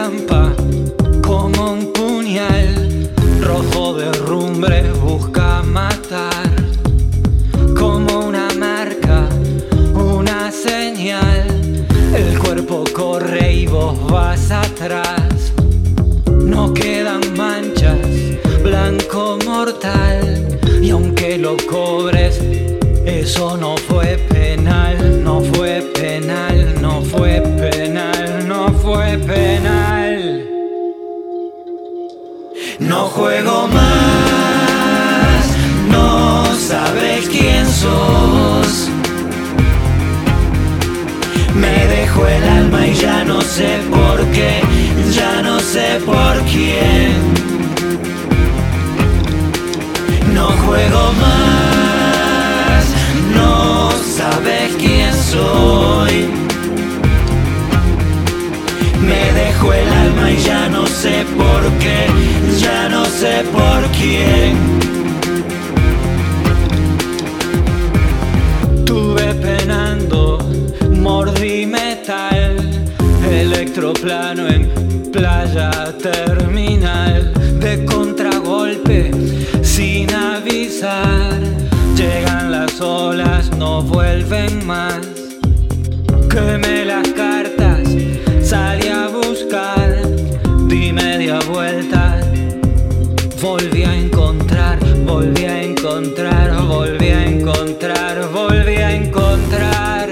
trampa como un puñal, rojo de rumbre busca matar, como una marca, una señal, el cuerpo corre y vos vas atrás, no quedan manchas, blanco mortal, y aunque lo cobres, eso no fue penal, no fue penal, no fue penal, no fue penal. No juego más, no sabes quién sos. Me dejó el alma y ya no sé por qué, ya no sé por quién. No juego más, no sabes quién soy. Me dejó el alma y ya no sé por qué, ya no sé por quién. Tuve penando, mordí metal, electroplano en playa terminal, de contragolpe sin avisar, llegan las olas, no vuelven más. Quemé las cartas, salí a buscar, di media vuelta, volví a encontrar, volví a encontrar, volví a encontrar, volví a encontrar.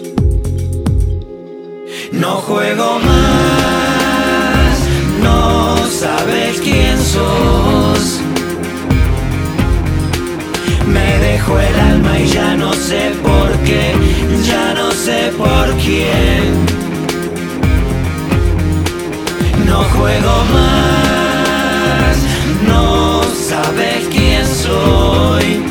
No juego más, no sabes quién sos. Me dejó el alma y ya no sé por qué, ya no sé por quién. No juego más, no sabes quién soy.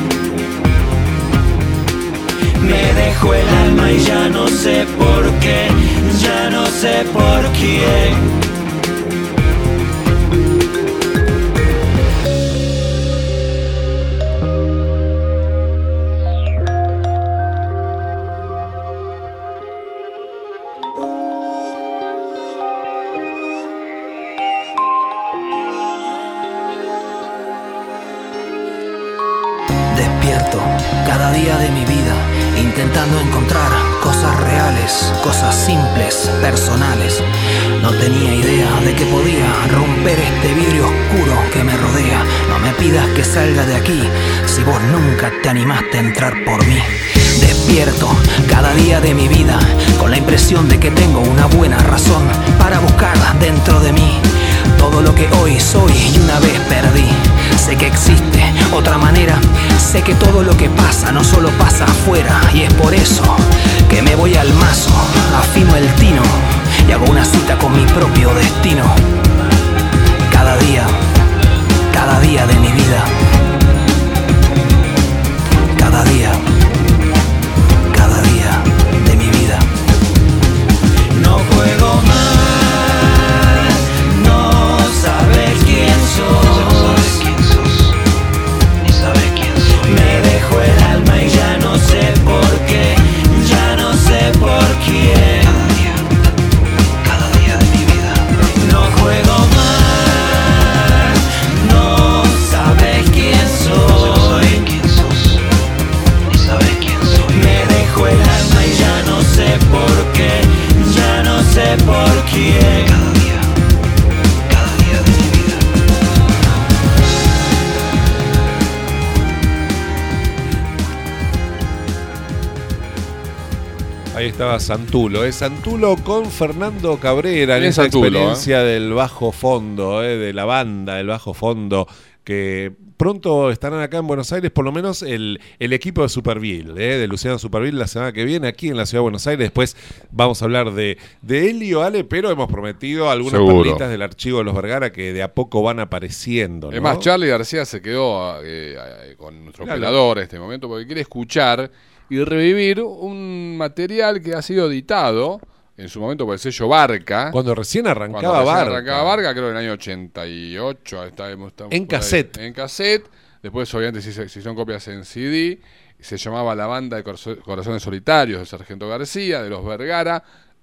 Me dejó el alma y ya no sé por qué, ya no sé por quién. Despierto cada día de mi vida, intentando encontrar cosas reales, cosas simples, personales. No tenía idea de que podía romper este vidrio oscuro que me rodea. No me pidas que salga de aquí si vos nunca te animaste a entrar por mí. Despierto cada día de mi vida con la impresión de que tengo una buena razón para buscar dentro de mí todo lo que hoy soy y una vez perdí. Sé que existe otra manera, sé que todo lo que pasa no solo pasa afuera, y es por eso que me voy al mazo, afino el tino y hago una cita con mi propio destino. Cada día de mi vida, cada día de mi vida. No juego más, no sabes quién sos. Ni sabes quién soy. Me dejó el alma y ya no sé por qué, ya no sé por quién. Cada día de mi vida. No juego más, no sabes quién soy. Ni sabes quién soy. Me dejó el alma y ya no sé por qué, ya no sé por quién. Cada día de mi vida. Ahí estaba Santulo, Santulo con Fernando Cabrera en Bien esa Santulo, experiencia del bajo fondo, de la banda del bajo fondo, que pronto estarán acá en Buenos Aires, por lo menos el equipo de Superville, de Luciano Superville, la semana que viene aquí en la ciudad de Buenos Aires. Después vamos a hablar de Elio, Ale, pero hemos prometido algunas perlitas del archivo de los Vergara que de a poco van apareciendo, ¿no? Es más, Charlie García se quedó con nuestro operador en este momento porque quiere escuchar y revivir un material que ha sido editado en su momento por el sello Barca. Cuando recién arrancaba Barca. Creo en el año 88. Estamos en cassette. En cassette. Después, obviamente, se hicieron copias en CD. Se llamaba La Banda de Corazones Solitarios de Sargento García, de los Vergara,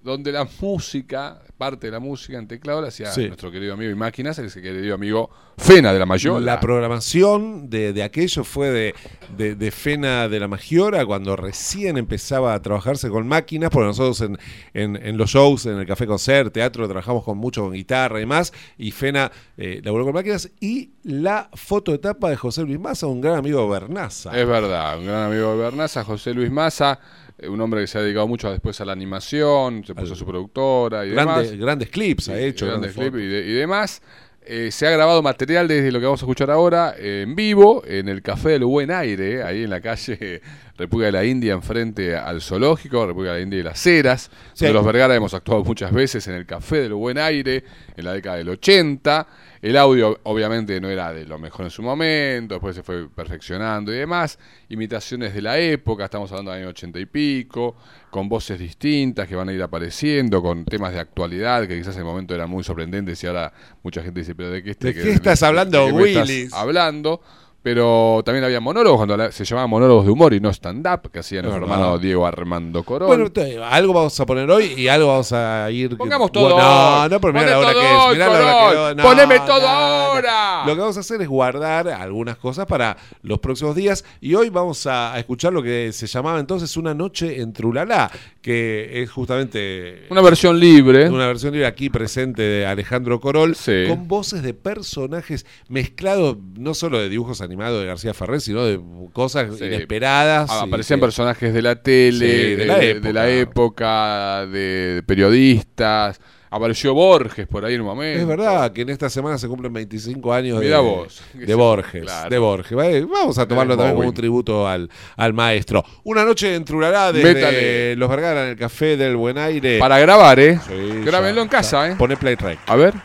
donde la música, parte de la música en teclado la hacía nuestro querido amigo y máquinas, el querido amigo Fena de la Mayola. La programación de aquello fue de Fena de la Magiora, cuando recién empezaba a trabajarse con máquinas, porque nosotros en los shows, en el Café Concert, teatro, trabajamos mucho con guitarra y más, y Fena laburó con máquinas, y la fotoetapa de José Luis Massa, un gran amigo de Bernaza. Es verdad, un gran amigo de Bernaza, José Luis Massa, un hombre que se ha dedicado mucho después a la animación, se puso su productora y demás. Grandes clips ha hecho. Grandes clips y demás. Se ha grabado material desde lo que vamos a escuchar ahora en vivo en el Café del Buen Aire, ahí en la calle República de la India, enfrente al zoológico, República de la India y las Heras. Sí. De los Vergara hemos actuado muchas veces en el Café del Buen Aire en la década del 80. El audio obviamente no era de lo mejor en su momento, después se fue perfeccionando y demás. Imitaciones de la época, estamos hablando del año 80 y pico, con voces distintas que van a ir apareciendo, con temas de actualidad que quizás en el momento eran muy sorprendentes y ahora mucha gente dice, pero ¿de qué estás hablando, Willis? Hablando. Pero también había monólogos, cuando se llamaban monólogos de humor y no stand-up, que hacía nuestro hermano Diego Armando Corol. Bueno, algo vamos a poner hoy y algo vamos a ir... Pongamos todo hoy. No, pero mirá la hora que es. Mirá la hora que es. ¡Poneme todo ahora! Lo que vamos a hacer es guardar algunas cosas para los próximos días, y hoy vamos a escuchar lo que se llamaba entonces Una Noche en Trulalá, que es justamente... Una versión libre. Una versión libre aquí presente de Alejandro Corol, con voces de personajes mezclados, no solo de dibujos animados de García Ferrer, sino de cosas inesperadas. Aparecían personajes de la tele, de la época, de periodistas. Apareció Borges por ahí en un momento. Es verdad que en esta semana se cumplen 25 años de Borges. Claro. De Borges. Vamos a tomarlo también como un tributo al maestro. Una noche en Trulalá desde Los Vergara en el Café del Buen Aire. Para grabar, Sí, grábenlo en casa, Pone play rec. A ver.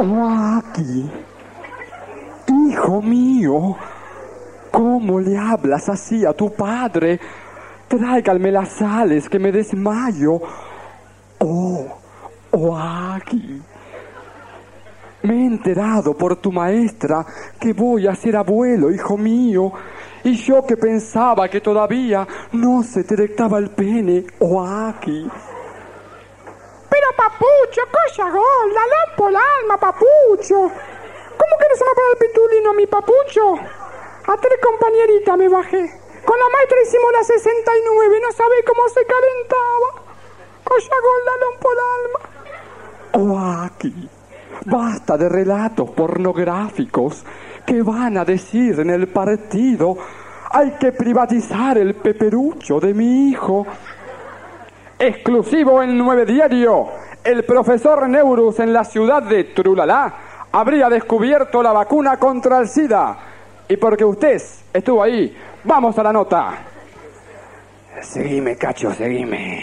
Aquí. Hijo mío, ¿cómo le hablas así a tu padre? Tráiganme las sales, que me desmayo. Aquí. Me he enterado por tu maestra que voy a ser abuelo, hijo mío. Y yo que pensaba que todavía no se te erectaba el pene. Aquí. Pero papucho, cosa gorda, lampo el alma, papucho. ¿Cómo que no se me para el pitulino, mi papucho? A 3 compañeritas me bajé. Con la maestra hicimos la 69, no sabés cómo se calentaba. Cosa gorda, lampo el alma. Aquí. Basta de relatos pornográficos que van a decir en el partido: hay que privatizar el peperucho de mi hijo. Exclusivo en 9 Diario. El profesor Neurus en la ciudad de Trulalá habría descubierto la vacuna contra el SIDA. Y porque usted estuvo ahí, vamos a la nota. Seguime, cacho, seguime.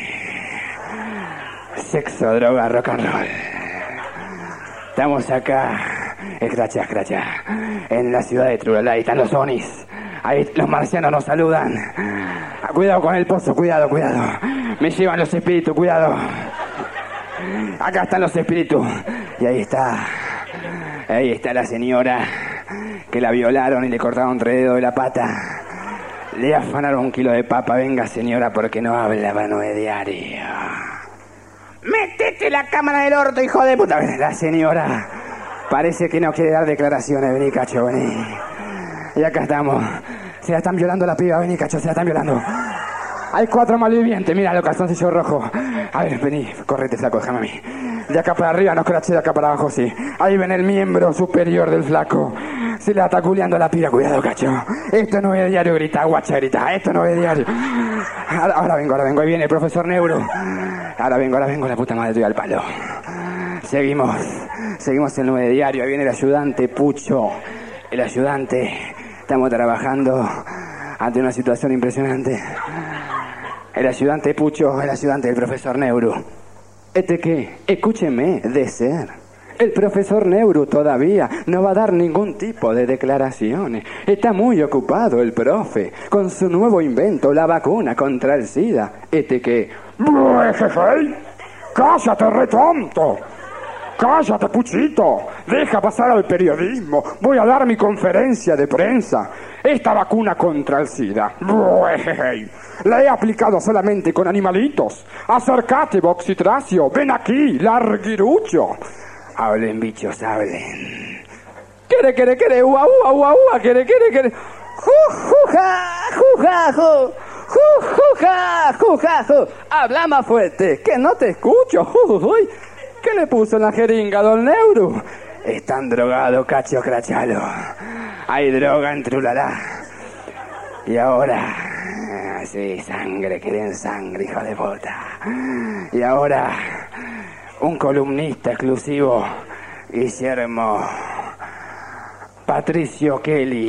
Sexo, droga, rock and roll. Estamos acá, escracha, en la ciudad de Trulalá. Ahí están los onis. Ahí los marcianos nos saludan. Cuidado con el pozo, cuidado. Me llevan los espíritus, cuidado. Acá están los espíritus. Y ahí está la señora que la violaron y le cortaron 3 dedos de la pata. Le afanaron 1 kilo de papa. Venga, señora, porque no hablaba 9 Diario. ¡Métete la cámara del orto, hijo de puta! La señora parece que no quiere dar declaraciones. Vení, cacho, vení. Y acá estamos. Se la están violando la piba. Vení, cacho, se la están violando. Hay 4 malvivientes. Mira, los calzoncillos rojos. A ver, vení, correte, flaco, déjame a mí. De acá para arriba, no escraché, de acá para abajo, sí. Ahí ven el miembro superior del flaco. Se le está culeando la pira. Cuidado, cacho. Esto no es diario, grita, guacha, grita. Esto no es diario. Ahora vengo. Ahí viene el profesor Neuro. Ahora vengo, la puta madre, estoy al palo. Seguimos en 9 Diario. Ahí viene el ayudante Pucho. El ayudante. Estamos trabajando ante una situación impresionante. El ayudante Pucho, el ayudante del profesor Neuro. ¿Qué? Escúcheme, de ser. El profesor Neuro todavía no va a dar ningún tipo de declaraciones. Está muy ocupado el profe con su nuevo invento, la vacuna contra el SIDA. ¿Qué? ¡Cállate, retonto! ¡Cállate, Puchito! Deja pasar al periodismo. Voy a dar mi conferencia de prensa. Esta vacuna contra el SIDA La he aplicado solamente con animalitos. Acércate, Boxitracio. Ven aquí, larguirucho. Hablen, bichos, hablen. Quiere, ua, ua, ua, ua, quiere. Juja, juja, ju. Juja, juja, ju. Habla más fuerte, que no te escucho. Uy. ¿Qué le puso en la jeringa, don Neuro? Están drogados, cacho crachalo. Hay droga en Trulalá. Y ahora... Sí, sangre, quieren sangre, hijo de puta. Y ahora... Un columnista exclusivo, Guillermo Patricio Kelly.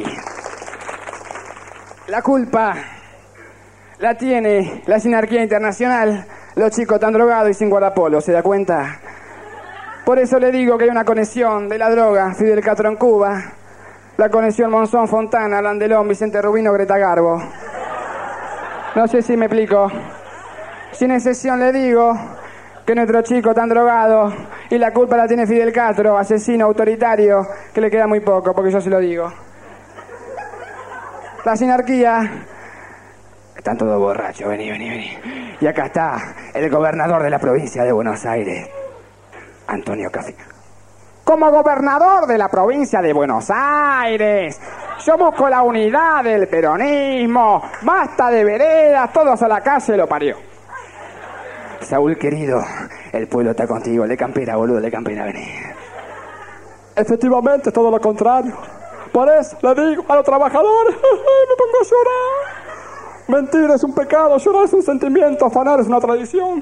La culpa la tiene la sinarquía internacional. Los chicos tan drogados y sin guardapolo, ¿se da cuenta? Por eso le digo que hay una conexión de la droga, Fidel Castro en Cuba, la conexión Monzón, Fontana, Landelón, Vicente Rubino, Greta Garbo. No sé si me explico. Sin excepción le digo que nuestro chico tan drogado y la culpa la tiene Fidel Castro, asesino autoritario, que le queda muy poco, porque yo se lo digo. La sinarquía... Están todos borrachos, vení. Y acá está el gobernador de la provincia de Buenos Aires, Antonio Caffi. Como gobernador de la provincia de Buenos Aires, yo busco la unidad del peronismo. Basta de veredas, todos a la calle, lo parió. Saúl, querido, el pueblo está contigo. Le campera, boludo, le campera, vení. Efectivamente, todo lo contrario. Por eso le digo a los trabajadores, me pongo a llorar. Mentir es un pecado, llorar es un sentimiento, afanar es una tradición.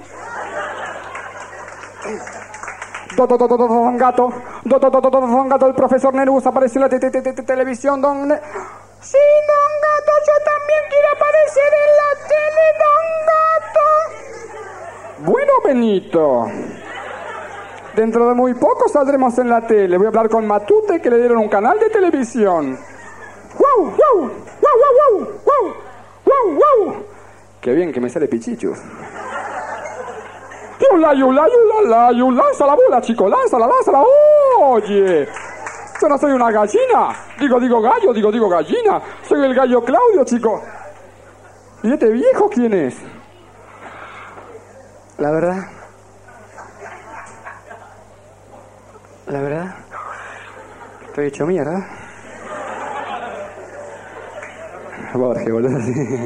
Don Gato, el profesor Nerus apareció en la televisión, Sí, Don Gato, yo también quiero aparecer en la tele, Don Gato. Bueno, Benito, dentro de muy poco saldremos en la tele. Voy a hablar con Matute, que le dieron un canal de televisión. ¡Wow! Qué bien que me sale pichichus. Yula, lanza la bola, chico, lánzala. Oye, yo no soy una gallina. Digo gallo, digo gallina. Soy el gallo Claudio, chico. ¿Y este viejo quién es? La verdad, estoy hecho mierda. Borge, boludo.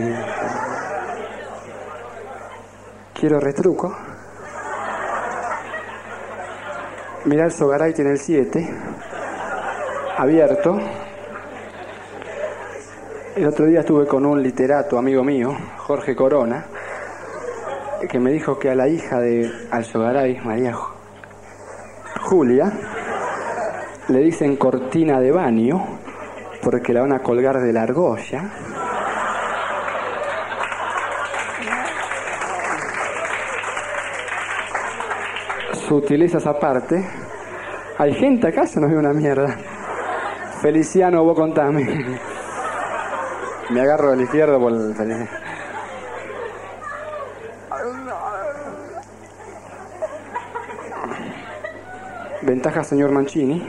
Quiero retruco. Mirá, el Sogaray tiene el 7 abierto. El otro día estuve con un literato amigo mío, Jorge Corona, que me dijo que a la hija de Alzogaray, María Julia, le dicen cortina de baño porque la van a colgar de la argolla. Sutilezas aparte. Hay gente acá, se nos ve una mierda. Feliciano, vos contame. Me agarro del izquierdo por el Feliciano. Ventaja, señor Mancini.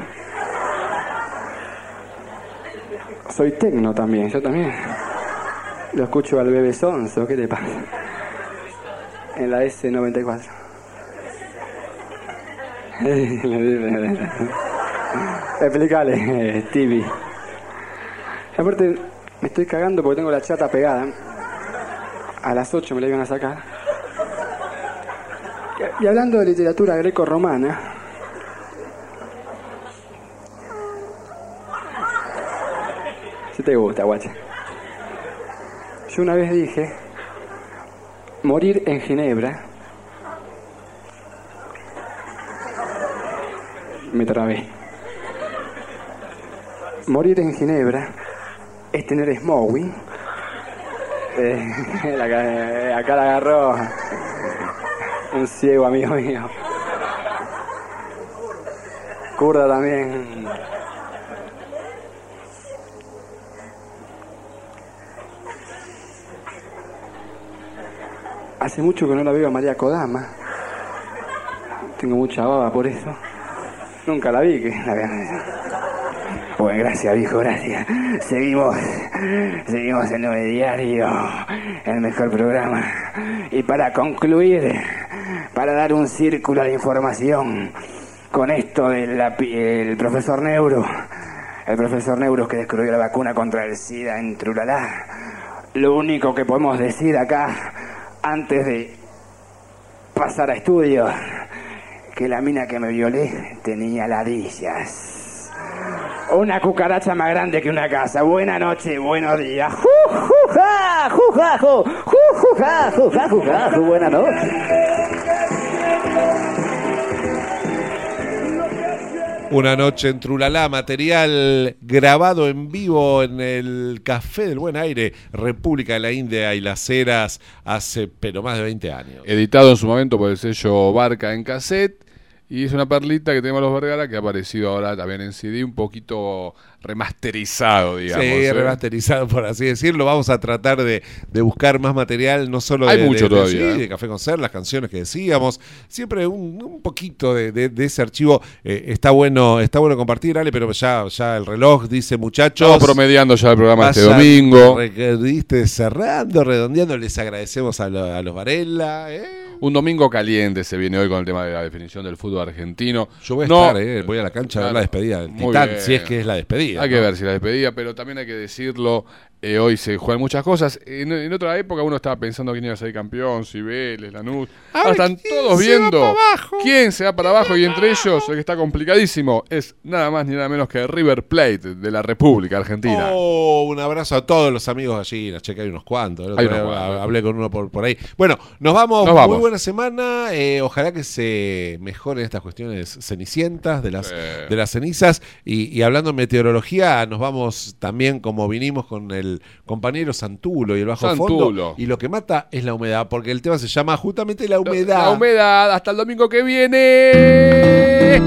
Soy tecno también, yo también. Lo escucho al bebé Sonso, ¿qué te pasa? En la S94. Explícale, Stevie. Aparte, me estoy cagando porque tengo la chata pegada. A las 8 me la iban a sacar. Y hablando de literatura greco-romana, si te gusta, guacha. Yo una vez dije, morir en Ginebra. Me trabé. Morir en Ginebra es tener smoking. Acá la agarró un ciego amigo mío. Kurda también. Hace mucho que no la veo a María Kodama. Tengo mucha baba por eso. Nunca la vi, que la vean. Bueno, gracias, viejo, gracias. Seguimos en 9 Diario, el mejor programa. Y para concluir, para dar un círculo a la información, con esto del profesor Neuro, el profesor Neuro que descubrió la vacuna contra el SIDA en Trulalá, lo único que podemos decir acá, antes de pasar a estudios, que la mina que me violé tenía ladillas. Una cucaracha más grande que una casa. Buena noche, buenos días. Buena noche. Una noche en Trulalá, material grabado en vivo en el Café del Buen Aire, República de la India y Las Heras, hace pero más de 20 años. Editado en su momento por el sello Barca en cassette. Y es una perlita que tenemos los Vergara que ha aparecido ahora también en CD, un poquito remasterizado, digamos. Sí, remasterizado, por así decirlo. Vamos a tratar de buscar más material, no solo Hay mucho todavía, de Café con Ser, las canciones que decíamos. Siempre un poquito de ese archivo. Está bueno compartir, Ale, pero ya el reloj dice, muchachos. Estamos promediando ya el programa este domingo. Cerrando, redondeando. Les agradecemos a los Varela. Un domingo caliente se viene hoy con el tema de la definición del fútbol argentino. Yo voy a estar, voy a la cancha a ver la despedida del Titán, si es que es la despedida. Hay que ver si la despedida, pero también hay que decirlo, hoy se juegan muchas cosas. En otra época uno estaba pensando quién iba a ser campeón, si Vélez, Lanús. Ahora están todos viendo quién se va para abajo, y entre ellos, el que está complicadísimo, es nada más ni nada menos que River Plate de la República Argentina. Un abrazo a todos los amigos gallinas, che, que hay unos cuantos. Hablé con uno por ahí. Bueno, nos vamos. Muy buena semana. Ojalá que se mejoren estas cuestiones cenicientas de las cenizas. Y hablando de meteorología, nos vamos también como vinimos con el compañero Santulo y el bajo fondo. Y lo que mata es la humedad, porque el tema se llama justamente la humedad. La humedad, hasta el domingo que viene.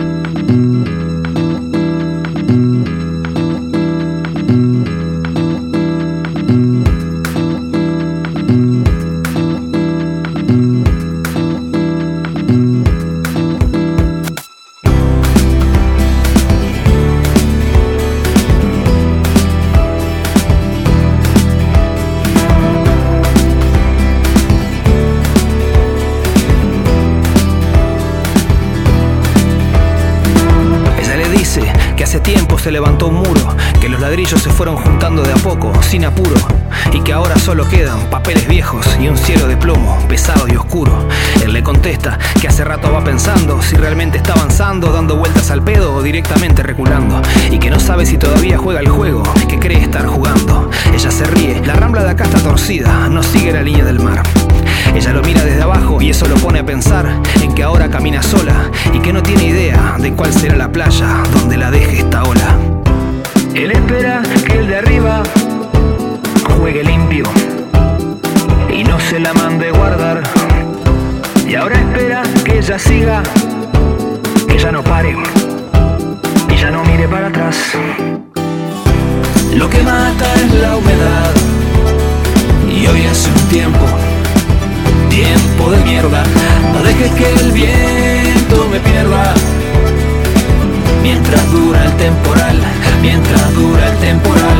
Se levantó un muro, que los ladrillos se fueron juntando de a poco, sin apuro, y que ahora solo quedan papeles viejos y un cielo de plomo, pesado y oscuro. Él le contesta que hace rato va pensando si realmente está avanzando, dando vueltas al pedo o directamente reculando, y que no sabe si todavía juega el juego que cree estar jugando. Ella se ríe, la rambla de acá está torcida, no sigue la línea del mar. Ella lo mira desde abajo y eso lo pone a pensar en que ahora camina sola y que no tiene idea de cuál será la playa donde la deje esta ola. Él espera que el de arriba juegue limpio y no se la mande guardar. Y ahora espera que ella siga, que ya no pare y ya no mire para atrás. Lo que mata es la humedad y hoy hace un tiempo de mierda. No dejes que el viento me pierda mientras dura el temporal, mientras dura el temporal.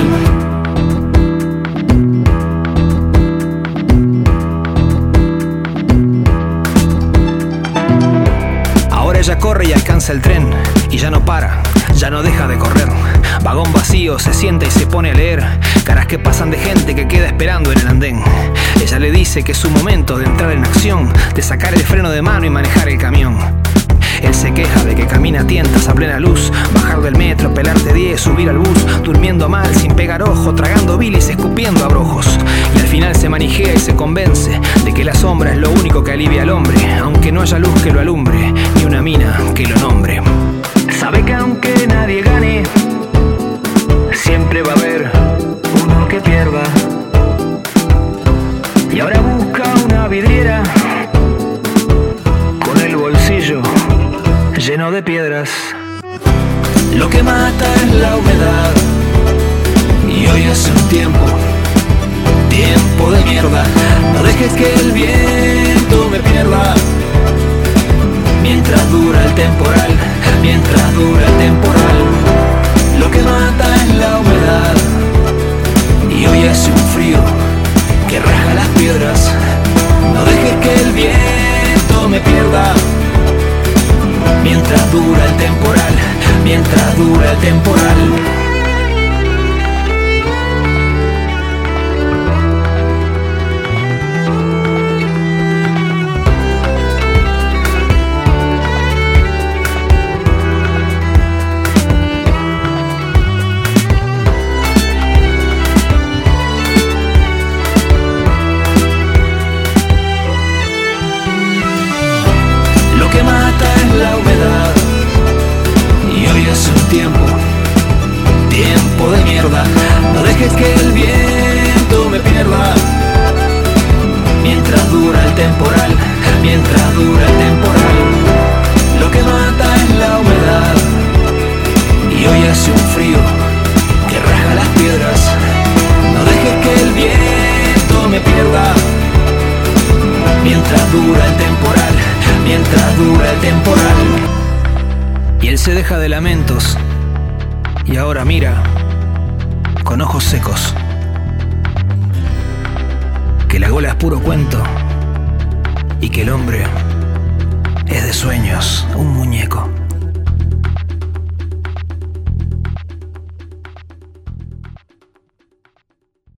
Ahora ella corre y alcanza el tren y ya no para, ya no deja de correr. Vagón vacío, se sienta y se pone a leer caras que pasan de gente que queda esperando en el andén. Ella le dice que es su momento de entrar en acción, de sacar el freno de mano y manejar el camión. Él se queja de que camina a tientas a plena luz, bajar del metro, pelarte 10, subir al bus, durmiendo mal, sin pegar ojo, tragando bilis, escupiendo abrojos. Y al final se manijea y se convence de que la sombra es lo único que alivia al hombre, aunque no haya luz que lo alumbre, ni una mina que lo nombre. Sabe que aunque nadie gane, siempre va a haber uno que pierda. Y ahora busca una vidriera con el bolsillo lleno de piedras. Lo que mata es la humedad y hoy hace un tiempo de mierda. No dejes que el viento me pierda mientras dura el temporal, mientras dura el temporal. Lo que mata y hoy hace un frío que rasga las piedras. No dejes que el viento me pierda mientras dura el temporal, mientras dura el temporal. La humedad y hoy hace un tiempo de mierda. No dejes que el viento me pierda mientras dura el temporal, mientras dura el temporal. Lo que mata es la humedad y hoy hace un frío que rasga las piedras. No dejes que el viento me pierda mientras dura el temporal, mientras dura el temporal. Y él se deja de lamentos y ahora mira con ojos secos que la gola es puro cuento y que el hombre es de sueños un muñeco.